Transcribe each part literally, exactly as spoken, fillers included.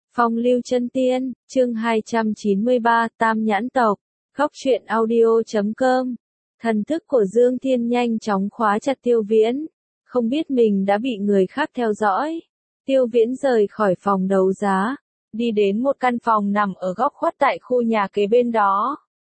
Phong lưu chân tiên, chương hai trăm chín mươi ba, Tam nhãn tộc, góc truyện audio chấm com. Thần thức của Dương Thiên nhanh chóng khóa chặt Tiêu Viễn, không biết mình đã bị người khác theo dõi. Tiêu Viễn rời khỏi phòng đấu giá, đi đến một căn phòng nằm ở góc khuất tại khu nhà kế bên đó.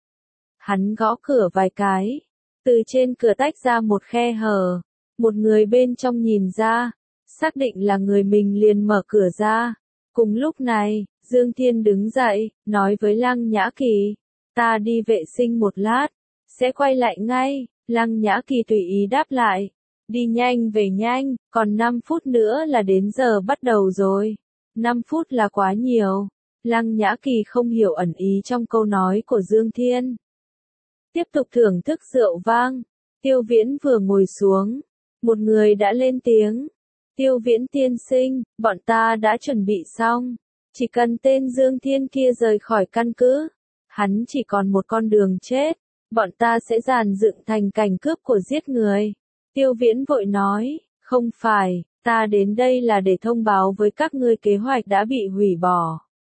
Hắn gõ cửa vài cái, từ trên cửa tách ra một khe hở, một người bên trong nhìn ra, xác định là người mình liền mở cửa ra. Cùng lúc này, Dương Thiên đứng dậy, nói với Lăng Nhã Kỳ, ta đi vệ sinh một lát, sẽ quay lại ngay. Lăng Nhã Kỳ tùy ý đáp lại, đi nhanh về nhanh, còn năm phút nữa là đến giờ bắt đầu rồi. năm phút là quá nhiều. Lăng Nhã Kỳ không hiểu ẩn ý trong câu nói của Dương Thiên. Tiếp tục thưởng thức rượu vang, Tiêu Viễn vừa ngồi xuống, một người đã lên tiếng. Tiêu Viễn tiên sinh, bọn ta đã chuẩn bị xong, chỉ cần tên Dương Thiên kia rời khỏi căn cứ, hắn chỉ còn một con đường chết, bọn ta sẽ dàn dựng thành cảnh cướp của giết người. Tiêu Viễn vội nói, không phải, ta đến đây là để thông báo với các ngươi kế hoạch đã bị hủy bỏ.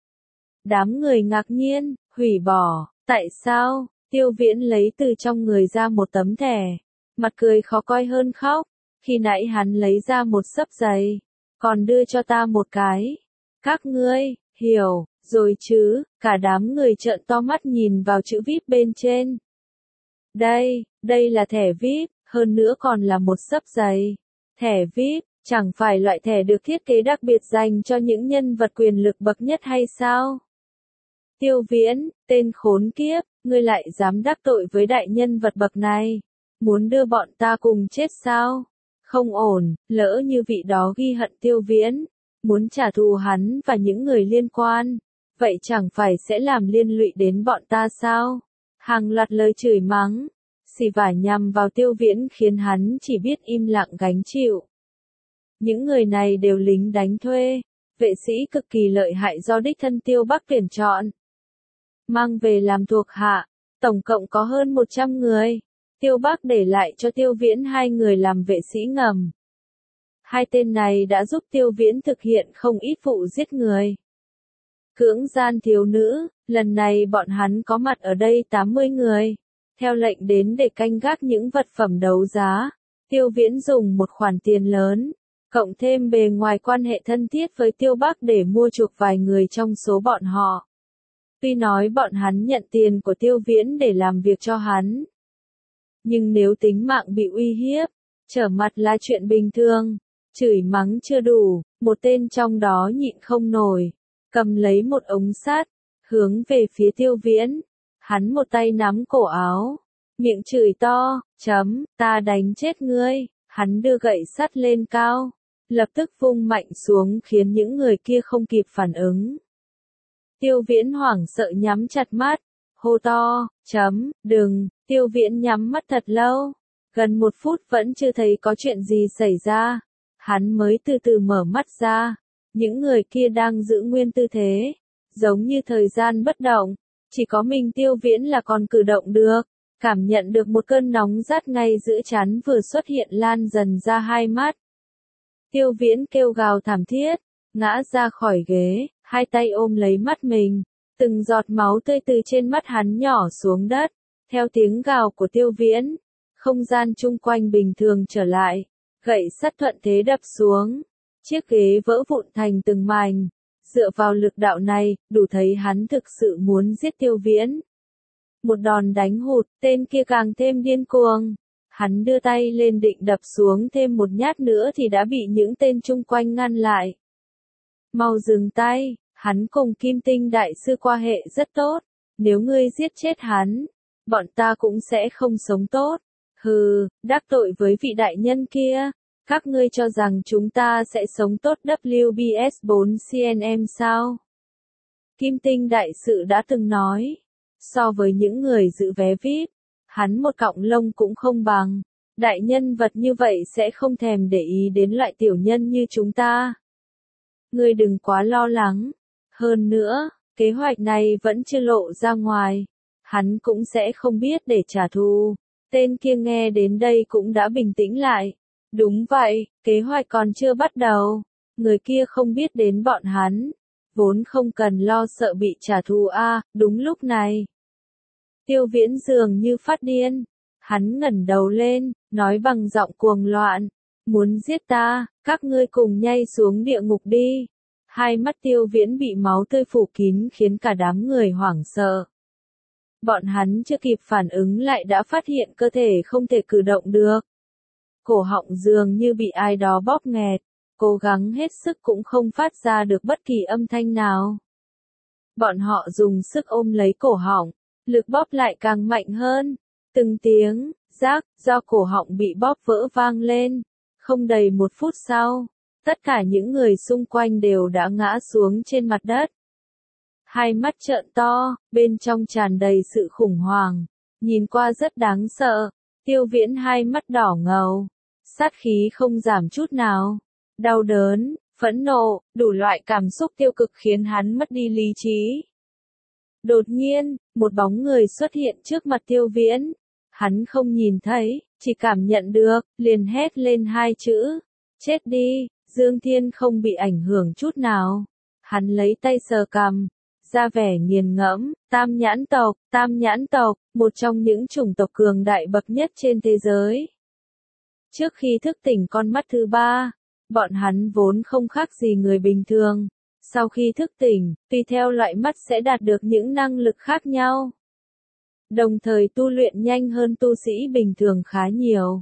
Đám người ngạc nhiên, hủy bỏ, tại sao? Tiêu Viễn lấy từ trong người ra một tấm thẻ, mặt cười khó coi hơn khóc. Khi nãy hắn lấy ra một xấp giấy, còn đưa cho ta một cái. Các ngươi, hiểu, rồi chứ, cả đám người trợn to mắt nhìn vào chữ víp bên trên. Đây, đây là thẻ víp, hơn nữa còn là một xấp giấy. Thẻ víp, chẳng phải loại thẻ được thiết kế đặc biệt dành cho những nhân vật quyền lực bậc nhất hay sao? Tiêu Viễn, tên khốn kiếp, ngươi lại dám đắc tội với đại nhân vật bậc này, muốn đưa bọn ta cùng chết sao? Không ổn, lỡ như vị đó ghi hận Tiêu Viễn, muốn trả thù hắn và những người liên quan, vậy chẳng phải sẽ làm liên lụy đến bọn ta sao? Hàng loạt lời chửi mắng, xì vả nhằm vào Tiêu Viễn khiến hắn chỉ biết im lặng gánh chịu. Những người này đều lính đánh thuê, vệ sĩ cực kỳ lợi hại do đích thân Tiêu Bắc tuyển chọn, mang về làm thuộc hạ, tổng cộng có hơn một trăm người. Tiêu Bắc để lại cho Tiêu Viễn hai người làm vệ sĩ ngầm. Hai tên này đã giúp Tiêu Viễn thực hiện không ít vụ giết người, cưỡng gian thiếu nữ. Lần này bọn hắn có mặt ở đây tám mươi người, theo lệnh đến để canh gác những vật phẩm đấu giá. Tiêu Viễn dùng một khoản tiền lớn, cộng thêm bề ngoài quan hệ thân thiết với Tiêu Bắc để mua chuộc vài người trong số bọn họ. Tuy nói bọn hắn nhận tiền của Tiêu Viễn để làm việc cho hắn, nhưng nếu tính mạng bị uy hiếp, trở mặt là chuyện bình thường. Chửi mắng chưa đủ, một tên trong đó nhịn không nổi, cầm lấy một ống sắt, hướng về phía Tiêu Viễn. Hắn một tay nắm cổ áo, miệng chửi to, chấm, ta đánh chết ngươi. Hắn đưa gậy sắt lên cao, lập tức vung mạnh xuống khiến những người kia không kịp phản ứng. Tiêu Viễn hoảng sợ nhắm chặt mắt, hô to, chấm, đừng. Tiêu Viễn nhắm mắt thật lâu, gần một phút vẫn chưa thấy có chuyện gì xảy ra. Hắn mới từ từ mở mắt ra, những người kia đang giữ nguyên tư thế, giống như thời gian bất động, chỉ có mình Tiêu Viễn là còn cử động được. Cảm nhận được một cơn nóng rát ngay giữa trán vừa xuất hiện lan dần ra hai mắt. Tiêu Viễn kêu gào thảm thiết, ngã ra khỏi ghế, hai tay ôm lấy mắt mình, từng giọt máu tươi từ trên mắt hắn nhỏ xuống đất. Theo tiếng gào của Tiêu Viễn, không gian chung quanh bình thường trở lại, gậy sắt thuận thế đập xuống, chiếc ghế vỡ vụn thành từng mảnh. Dựa vào lực đạo này, đủ thấy hắn thực sự muốn giết Tiêu Viễn. Một đòn đánh hụt, tên kia càng thêm điên cuồng. Hắn đưa tay lên định đập xuống thêm một nhát nữa thì đã bị những tên chung quanh ngăn lại. Mau dừng tay, hắn cùng Kim Tinh Đại Sư qua hệ rất tốt, nếu ngươi giết chết hắn, bọn ta cũng sẽ không sống tốt. Hừ, đắc tội với vị đại nhân kia, các ngươi cho rằng chúng ta sẽ sống tốt W B S bốn C N M sao? Kim Tinh Đại Sự đã từng nói, so với những người giữ vé vi ai pi, hắn một cọng lông cũng không bằng. Đại nhân vật như vậy sẽ không thèm để ý đến loại tiểu nhân như chúng ta. Ngươi đừng quá lo lắng. Hơn nữa, kế hoạch này vẫn chưa lộ ra ngoài, hắn cũng sẽ không biết để trả thù. Tên kia nghe đến đây cũng đã bình tĩnh lại. Đúng vậy, kế hoạch còn chưa bắt đầu. Người kia không biết đến bọn hắn. vốn không cần lo sợ bị trả thù a. À, đúng lúc này. Tiêu Viễn dường như phát điên. Hắn ngẩng đầu lên, nói bằng giọng cuồng loạn. Muốn giết ta, các ngươi cùng nhảy xuống địa ngục đi. Hai mắt Tiêu Viễn bị máu tươi phủ kín khiến cả đám người hoảng sợ. Bọn hắn chưa kịp phản ứng lại đã phát hiện cơ thể không thể cử động được. Cổ họng dường như bị ai đó bóp nghẹt, cố gắng hết sức cũng không phát ra được bất kỳ âm thanh nào. Bọn họ dùng sức ôm lấy cổ họng, lực bóp lại càng mạnh hơn. Từng tiếng, rác, do cổ họng bị bóp vỡ vang lên. Không đầy một phút sau, tất cả những người xung quanh đều đã ngã xuống trên mặt đất. Hai mắt trợn to, bên trong tràn đầy sự khủng hoảng, nhìn qua rất đáng sợ. Tiêu Viễn hai mắt đỏ ngầu, sát khí không giảm chút nào. Đau đớn, phẫn nộ, đủ loại cảm xúc tiêu cực khiến hắn mất đi lý trí. Đột nhiên, một bóng người xuất hiện trước mặt Tiêu Viễn. Hắn không nhìn thấy, chỉ cảm nhận được, liền hét lên hai chữ. Chết đi. Dương Thiên không bị ảnh hưởng chút nào. Hắn lấy tay sờ cằm, ra vẻ nghiền ngẫm. Tam nhãn tộc, tam nhãn tộc, một trong những chủng tộc cường đại bậc nhất trên thế giới. Trước khi thức tỉnh con mắt thứ ba, bọn hắn vốn không khác gì người bình thường. Sau khi thức tỉnh, tùy theo loại mắt sẽ đạt được những năng lực khác nhau. Đồng thời tu luyện nhanh hơn tu sĩ bình thường khá nhiều.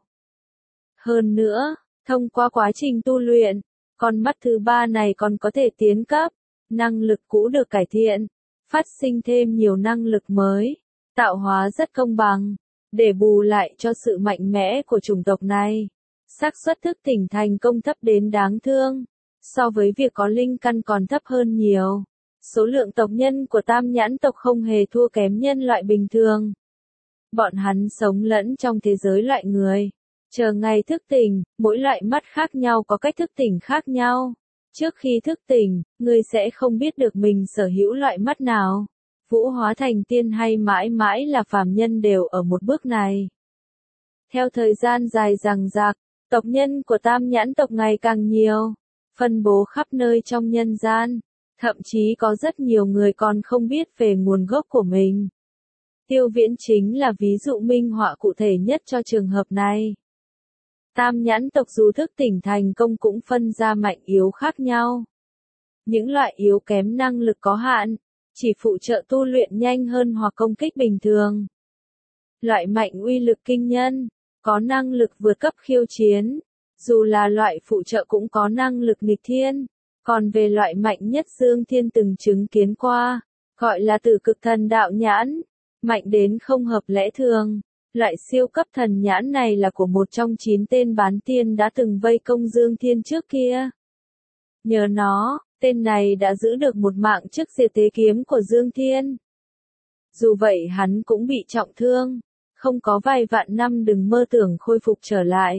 Hơn nữa, thông qua quá trình tu luyện, con mắt thứ ba này còn có thể tiến cấp, năng lực cũ được cải thiện, phát sinh thêm nhiều năng lực mới, tạo hóa rất công bằng, để bù lại cho sự mạnh mẽ của chủng tộc này. Xác suất thức tỉnh thành công thấp đến đáng thương, so với việc có linh căn còn thấp hơn nhiều. Số lượng tộc nhân của tam nhãn tộc không hề thua kém nhân loại bình thường. Bọn hắn sống lẫn trong thế giới loại người. Chờ ngày thức tỉnh, mỗi loại mắt khác nhau có cách thức tỉnh khác nhau. Trước khi thức tỉnh, người sẽ không biết được mình sở hữu loại mắt nào. Vũ hóa thành tiên hay mãi mãi là phàm nhân đều ở một bước này. Theo thời gian dài dằng dặc, tộc nhân của tam nhãn tộc ngày càng nhiều, phân bố khắp nơi trong nhân gian. Thậm chí có rất nhiều người còn không biết về nguồn gốc của mình. Tiêu Viễn chính là ví dụ minh họa cụ thể nhất cho trường hợp này. Tam nhãn tộc dù thức tỉnh thành công cũng phân ra mạnh yếu khác nhau. Những loại yếu kém năng lực có hạn, chỉ phụ trợ tu luyện nhanh hơn hoặc công kích bình thường. Loại mạnh uy lực kinh nhân, có năng lực vượt cấp khiêu chiến, dù là loại phụ trợ cũng có năng lực nghịch thiên. Còn về loại mạnh nhất Dương Thiên từng chứng kiến qua, gọi là tử cực thần đạo nhãn, mạnh đến không hợp lẽ thường. Loại siêu cấp thần nhãn này là của một trong chín tên bán tiên đã từng vây công Dương Thiên trước kia. Nhờ nó, tên này đã giữ được một mạng trước diệt thế kiếm của Dương Thiên. Dù vậy hắn cũng bị trọng thương, không có vài vạn năm đừng mơ tưởng khôi phục trở lại.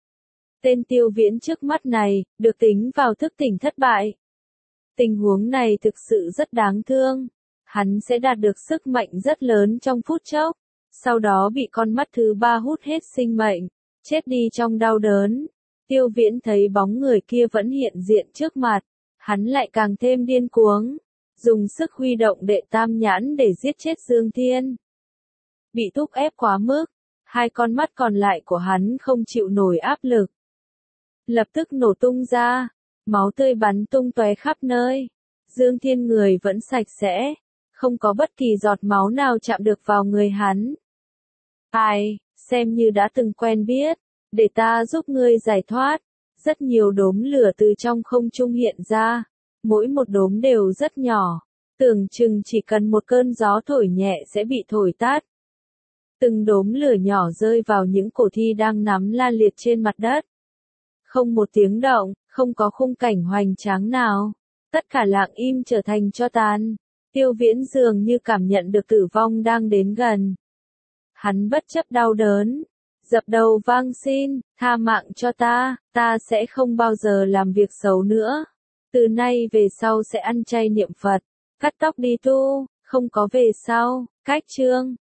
Tên Tiêu Viễn trước mắt này, được tính vào thức tỉnh thất bại. Tình huống này thực sự rất đáng thương. Hắn sẽ đạt được sức mạnh rất lớn trong phút chốc, sau đó bị con mắt thứ ba hút hết sinh mệnh, chết đi trong đau đớn. Tiêu Viễn thấy bóng người kia vẫn hiện diện trước mặt, hắn lại càng thêm điên cuồng, dùng sức huy động đệ tam nhãn để giết chết Dương Thiên. Bị thúc ép quá mức, hai con mắt còn lại của hắn không chịu nổi áp lực. Lập tức nổ tung ra, máu tươi bắn tung tóe khắp nơi. Dương Thiên người vẫn sạch sẽ, không có bất kỳ giọt máu nào chạm được vào người hắn. Ai, xem như đã từng quen biết, để ta giúp ngươi giải thoát. Rất nhiều đốm lửa từ trong không trung hiện ra, mỗi một đốm đều rất nhỏ, tưởng chừng chỉ cần một cơn gió thổi nhẹ sẽ bị thổi tắt. Từng đốm lửa nhỏ rơi vào những cổ thi đang nắm la liệt trên mặt đất. Không một tiếng động, không có khung cảnh hoành tráng nào. Tất cả lặng im trở thành tro tàn. Tiêu Viễn dường như cảm nhận được tử vong đang đến gần. Hắn bất chấp đau đớn, dập đầu vang xin, tha mạng cho ta, ta sẽ không bao giờ làm việc xấu nữa. Từ nay về sau sẽ ăn chay niệm Phật, cắt tóc đi tu, không có về sau. Cách chương